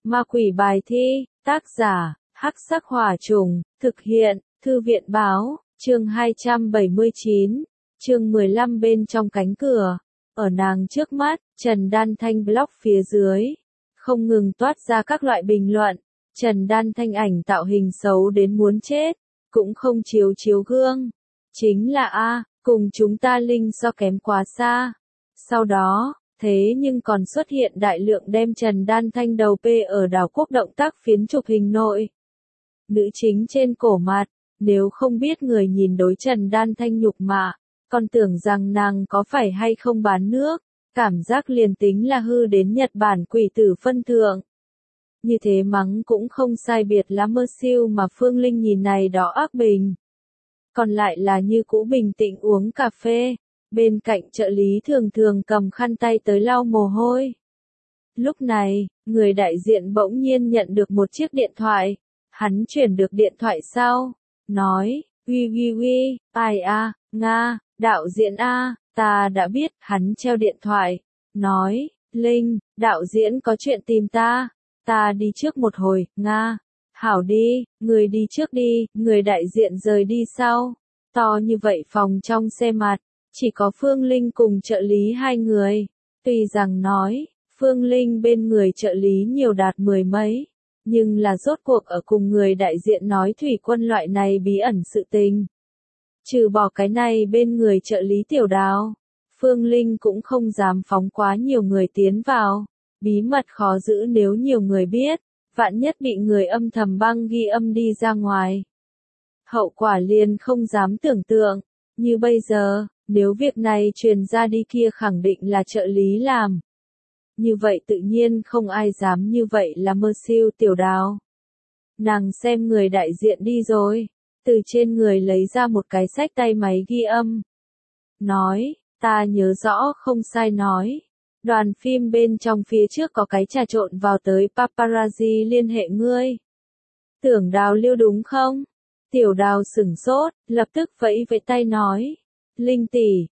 Ma quỷ bài thi, tác giả, Hắc Sắc Hỏa Trùng, thực hiện, Thư viện báo, chương 279, chương 15 bên trong cánh cửa, ở nàng trước mắt, Trần Đan Thanh blog phía dưới, không ngừng toát ra các loại bình luận, Trần Đan Thanh ảnh tạo hình xấu đến muốn chết, cũng không chiếu gương, chính là cùng chúng ta linh so kém quá xa, sau đó, thế nhưng còn xuất hiện đại lượng đem Trần Đan Thanh đầu P ở đảo quốc động tác phiến chụp hình nội. Nữ chính trên cổ mặt, nếu không biết người nhìn đối Trần Đan Thanh nhục mạ, còn tưởng rằng nàng có phải hay không bán nước, cảm giác liền tính là hư đến Nhật Bản quỷ tử phân thượng. Như thế mắng cũng không sai biệt lắm mơ siêu mà Phương Linh nhìn này đó ác bình. Còn lại là như cũ bình tĩnh uống cà phê. Bên cạnh trợ lý thường cầm khăn tay tới lau mồ hôi. Lúc này, người đại diện bỗng nhiên nhận được một chiếc điện thoại. Hắn chuyển được điện thoại sau. Nói, uy, ai Nga, đạo diễn ta đã biết. Hắn treo điện thoại. Nói, Linh, đạo diễn có chuyện tìm ta. Ta đi trước một hồi, Nga. Hảo đi, người đi trước đi. Người đại diện rời đi sau. To như vậy phòng trong xe mặt. Chỉ có Phương Linh cùng trợ lý hai người. Tuy rằng nói, Phương Linh bên người trợ lý nhiều đạt mười mấy, nhưng là rốt cuộc ở cùng người đại diện nói thủy quân loại này bí ẩn sự tình. Trừ bỏ cái này bên người trợ lý Tiểu Đào, Phương Linh cũng không dám phóng quá nhiều người tiến vào. Bí mật khó giữ nếu nhiều người biết, vạn nhất bị người âm thầm băng ghi âm đi ra ngoài. Hậu quả liền không dám tưởng tượng, như bây giờ. Nếu việc này truyền ra đi kia khẳng định là trợ lý làm. Như vậy tự nhiên không ai dám như vậy là mơ siêu Tiểu Đào. Nàng xem người đại diện đi rồi, từ trên người lấy ra một cái xách tay máy ghi âm. Nói, ta nhớ rõ không sai nói. Đoàn phim bên trong phía trước có cái trà trộn vào tới paparazzi liên hệ ngươi. Tưởng Đào Liêu đúng không? Tiểu Đào sửng sốt, lập tức vẫy tay nói. Linh tỷ,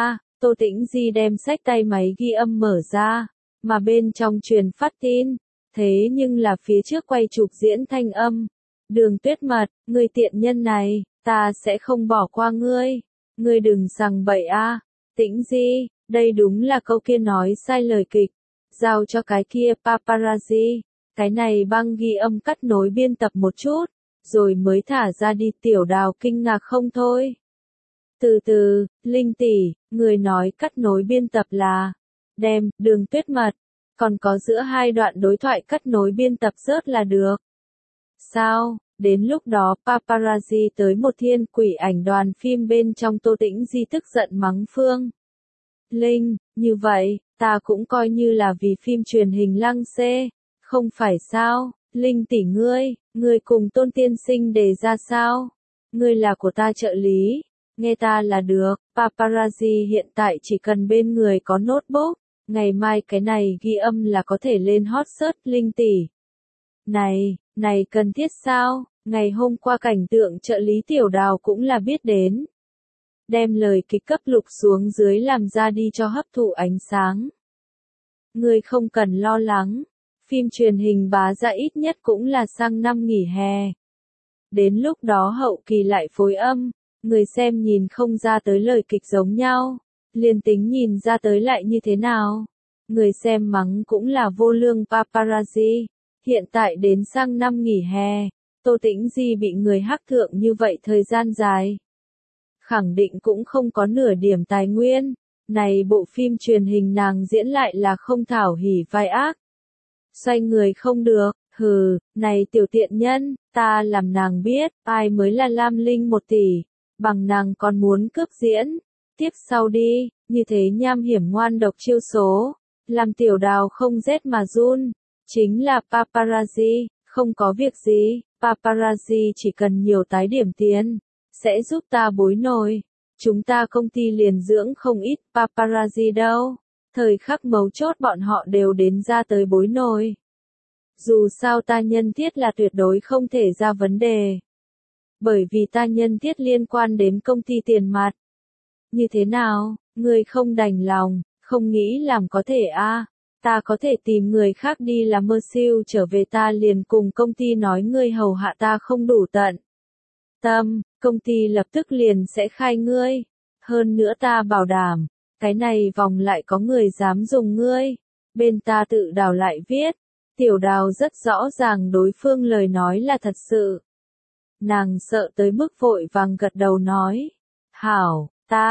Tô Tĩnh Di đem xách tay máy ghi âm mở ra, mà bên trong truyền phát tin, thế nhưng là phía trước quay chụp diễn thanh âm. Đường Tuyết Mật, ngươi tiện nhân này, ta sẽ không bỏ qua ngươi đừng sằng bậy Tĩnh Di, đây đúng là câu kia nói sai lời kịch, giao cho cái kia paparazzi, cái này băng ghi âm cắt nối biên tập một chút, rồi mới thả ra đi. Tiểu Đào kinh ngạc không thôi. Từ, Linh tỷ, người nói cắt nối biên tập là đem Đường Tuyết Mật, còn có giữa hai đoạn đối thoại cắt nối biên tập rớt là được. Sao, đến lúc đó paparazzi tới một thiên quỷ ảnh đoàn phim bên trong Tô Tĩnh Di tức giận mắng Phương Linh, như vậy, ta cũng coi như là vì phim truyền hình lăng xê, không phải sao, Linh tỷ ngươi cùng Tôn tiên sinh đề ra sao, ngươi là của ta trợ lý. Nghe ta là được, paparazzi hiện tại chỉ cần bên người có notebook, ngày mai cái này ghi âm là có thể lên hot search. Linh tỷ. Này cần thiết sao? Ngày hôm qua cảnh tượng trợ lý Tiểu Đào cũng là biết đến. Đem lời kịch cấp lục xuống dưới làm ra đi cho hấp thụ ánh sáng. Ngươi không cần lo lắng, phim truyền hình bá ra ít nhất cũng là sang năm nghỉ hè. Đến lúc đó hậu kỳ lại phối âm. Người xem nhìn không ra tới lời kịch giống nhau, liền tính nhìn ra tới lại như thế nào. Người xem mắng cũng là vô lương paparazzi. Hiện tại đến sang năm nghỉ hè, Tô Tĩnh Di bị người hắc thượng như vậy thời gian dài. Khẳng định cũng không có nửa điểm tài nguyên. Này bộ phim truyền hình nàng diễn lại là không thảo hỉ vai ác. Xoay người không được, này tiểu tiện nhân, ta làm nàng biết, ai mới là Lam Linh 1 tỷ. Bằng nàng còn muốn cướp diễn, tiếp sau đi, như thế nham hiểm ngoan độc chiêu số, làm Tiểu Đào không rét mà run, chính là paparazzi, không có việc gì, paparazzi chỉ cần nhiều tái điểm tiền, sẽ giúp ta bối nổi, chúng ta công ty liền dưỡng không ít paparazzi đâu, thời khắc mấu chốt bọn họ đều đến ra tới bối nổi. Dù sao ta nhân thiết là tuyệt đối không thể ra vấn đề. Bởi vì ta nhân thiết liên quan đến công ty tiền mặt. Như thế nào, ngươi không đành lòng, không nghĩ làm có thể Ta có thể tìm người khác đi làm mơ siêu trở về, ta liền cùng công ty nói ngươi hầu hạ ta không đủ tận tâm, công ty lập tức liền sẽ khai ngươi. Hơn nữa ta bảo đảm, cái này vòng lại có người dám dùng ngươi. Bên ta tự đào lại viết. Tiểu Đào rất rõ ràng đối phương lời nói là thật sự. Nàng sợ tới mức vội vàng gật đầu nói. Hảo,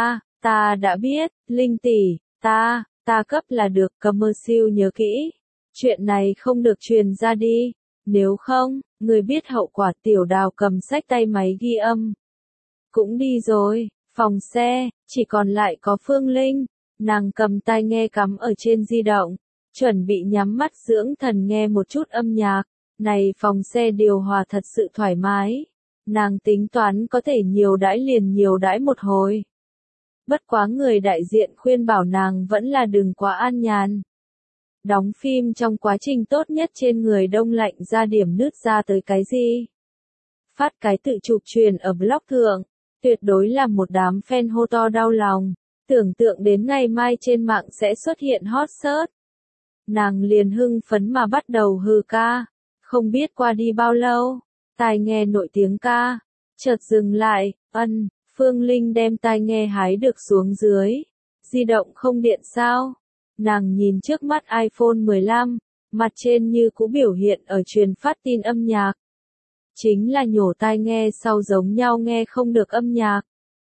ta đã biết, Linh tỷ, ta cấp là được, commercial nhớ kỹ. Chuyện này không được truyền ra đi, nếu không, người biết hậu quả. Tiểu Đào cầm sách tay máy ghi âm. Cũng đi rồi, phòng xe, chỉ còn lại có Phương Linh. Nàng cầm tai nghe cắm ở trên di động, chuẩn bị nhắm mắt dưỡng thần nghe một chút âm nhạc. Này phòng xe điều hòa thật sự thoải mái. Nàng tính toán có thể nhiều đãi liền nhiều đãi một hồi. Bất quá người đại diện khuyên bảo nàng vẫn là đừng quá an nhàn. Đóng phim trong quá trình tốt nhất trên người đông lạnh ra điểm nứt ra tới cái gì. Phát cái tự chụp truyền ở blog thượng, tuyệt đối là một đám fan hô to đau lòng. Tưởng tượng đến ngày mai trên mạng sẽ xuất hiện hot search. Nàng liền hưng phấn mà bắt đầu hừ ca. Không biết qua đi bao lâu, tai nghe nội tiếng ca, chợt dừng lại, Phương Linh đem tai nghe hái được xuống dưới. Di động không điện sao? Nàng nhìn trước mắt iPhone 15, mặt trên như cũ biểu hiện ở truyền phát tin âm nhạc. Chính là nhổ tai nghe sau giống nhau nghe không được âm nhạc.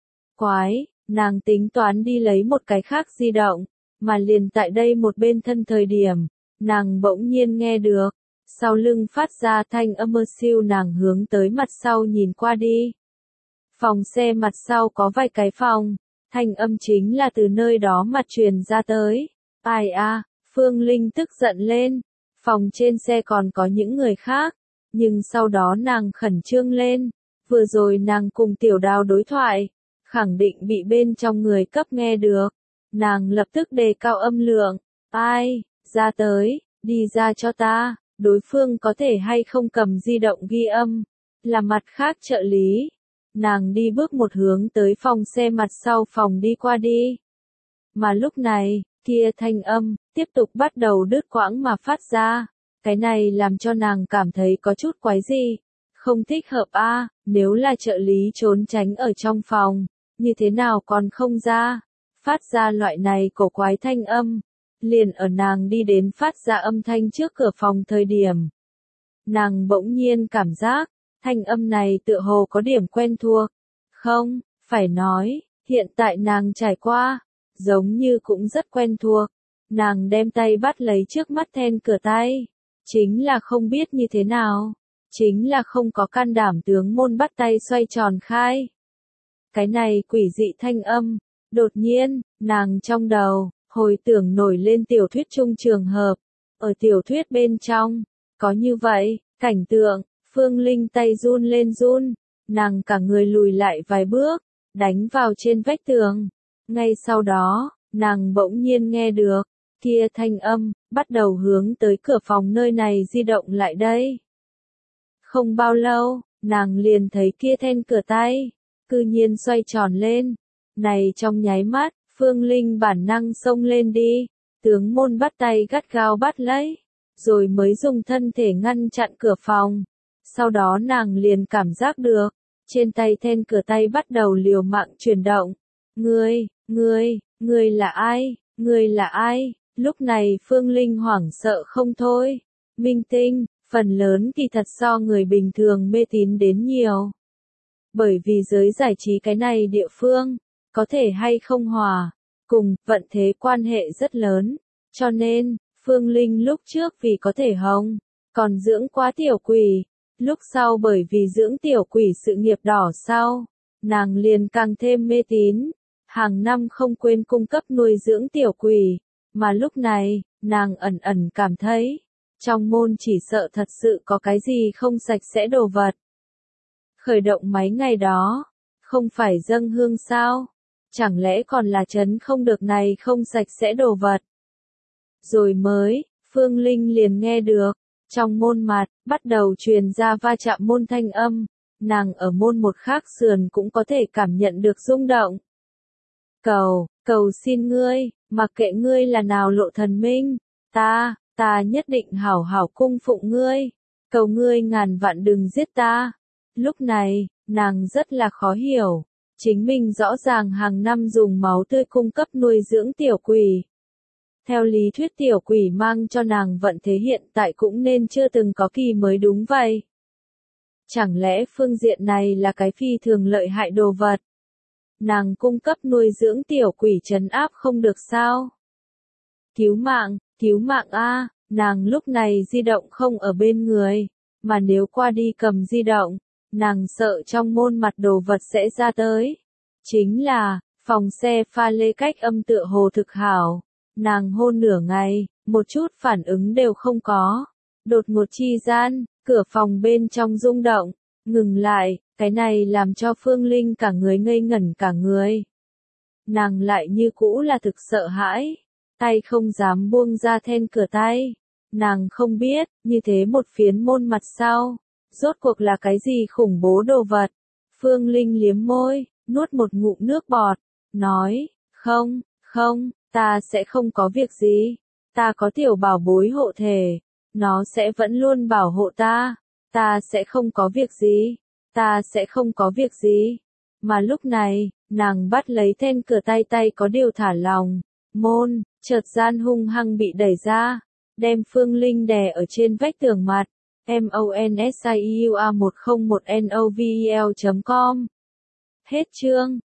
Quái, nàng tính toán đi lấy một cái khác di động, mà liền tại đây một bên thân thời điểm, nàng bỗng nhiên nghe được. Sau lưng phát ra thanh âm mơ siêu, nàng hướng tới mặt sau nhìn qua đi. Phòng xe mặt sau có vài cái phòng, thanh âm chính là từ nơi đó mặt truyền ra tới. Ai a, Phương Linh tức giận lên. Phòng trên xe còn có những người khác, nhưng sau đó nàng khẩn trương lên. Vừa rồi nàng cùng Tiểu Đào đối thoại, khẳng định bị bên trong người cấp nghe được. Nàng lập tức đề cao âm lượng. Ai, ra tới, đi ra cho ta. Đối phương có thể hay không cầm di động ghi âm, là mặt khác trợ lý. Nàng đi bước một hướng tới phòng xe mặt sau phòng đi qua đi. Mà lúc này, kia thanh âm, tiếp tục bắt đầu đứt quãng mà phát ra. Cái này làm cho nàng cảm thấy có chút quái gì. Không thích hợp a, nếu là trợ lý trốn tránh ở trong phòng, như thế nào còn không ra. Phát ra loại này cổ quái thanh âm. Liền ở nàng đi đến phát ra âm thanh trước cửa phòng thời điểm. Nàng bỗng nhiên cảm giác, thanh âm này tựa hồ có điểm quen thuộc. Không, phải nói, hiện tại nàng trải qua, giống như cũng rất quen thuộc. Nàng đem tay bắt lấy trước mắt then cửa tay. Chính là không biết như thế nào. Chính là không có can đảm tướng môn bắt tay xoay tròn khai. Cái này quỷ dị thanh âm. Đột nhiên, nàng trong đầu hồi tưởng nổi lên tiểu thuyết chung trường hợp. Ở tiểu thuyết bên trong, có như vậy, cảnh tượng, Phương Linh tay run lên run, nàng cả người lùi lại vài bước, đánh vào trên vách tường. Ngay sau đó, nàng bỗng nhiên nghe được, kia thanh âm, bắt đầu hướng tới cửa phòng nơi này di động lại đây. Không bao lâu, nàng liền thấy kia then cửa tay, cư nhiên xoay tròn lên. Này trong nháy mắt, Phương Linh bản năng xông lên đi, tướng môn bắt tay gắt gao bắt lấy, rồi mới dùng thân thể ngăn chặn cửa phòng. Sau đó nàng liền cảm giác được, trên tay then cửa tay bắt đầu liều mạng chuyển động. Ngươi là ai? Ngươi là ai? Lúc này Phương Linh hoảng sợ không thôi. Minh tinh, phần lớn kỳ thật so người bình thường mê tín đến nhiều. Bởi vì giới giải trí cái này địa phương, có thể hay không hòa, cùng vận thế quan hệ rất lớn. Cho nên, Phương Linh lúc trước vì có thể hồng, còn dưỡng quá tiểu quỷ. Lúc sau bởi vì dưỡng tiểu quỷ sự nghiệp đỏ sau, nàng liền càng thêm mê tín. Hàng năm không quên cung cấp nuôi dưỡng tiểu quỷ. Mà lúc này, nàng ẩn ẩn cảm thấy, trong môn chỉ sợ thật sự có cái gì không sạch sẽ đồ vật. Khởi động máy ngày đó, không phải dâng hương sao? Chẳng lẽ còn là trấn không được này không sạch sẽ đồ vật? Rồi mới, Phương Linh liền nghe được, trong môn mặt, bắt đầu truyền ra va chạm môn thanh âm, nàng ở môn một khác sườn cũng có thể cảm nhận được rung động. Cầu xin ngươi, mặc kệ ngươi là nào lộ thần minh, Ta nhất định hảo hảo cung phụng ngươi, cầu ngươi ngàn vạn đừng giết ta. Lúc này, nàng rất là khó hiểu, chính mình rõ ràng hàng năm dùng máu tươi cung cấp nuôi dưỡng tiểu quỷ. Theo lý thuyết tiểu quỷ mang cho nàng vận thế hiện tại cũng nên chưa từng có kỳ mới đúng vậy. Chẳng lẽ phương diện này là cái phi thường lợi hại đồ vật? Nàng cung cấp nuôi dưỡng tiểu quỷ trấn áp không được sao? Cứu mạng a, nàng lúc này di động không ở bên người, mà nếu qua đi cầm di động, nàng sợ trong môn mặt đồ vật sẽ ra tới. Chính là, phòng xe pha lê cách âm tựa hồ thực hảo, nàng hôn nửa ngày, một chút phản ứng đều không có. Đột ngột chi gian, cửa phòng bên trong rung động, ngừng lại, cái này làm cho Phương Linh cả người ngây ngẩn cả người. Nàng lại như cũ là thực sợ hãi, tay không dám buông ra then cửa tay. Nàng không biết, như thế một phiến môn mặt sau, rốt cuộc là cái gì khủng bố đồ vật. Phương Linh liếm môi, nuốt một ngụm nước bọt, nói, không, ta sẽ không có việc gì. Ta có tiểu bảo bối hộ thể, nó sẽ vẫn luôn bảo hộ ta. Ta sẽ không có việc gì, ta sẽ không có việc gì. Mà lúc này, nàng bắt lấy then cửa tay có điều thả lỏng, môn, chợt gian hung hăng bị đẩy ra, đem Phương Linh đè ở trên vách tường mặt. MONSIUA101NOVEL.com. Hết chương.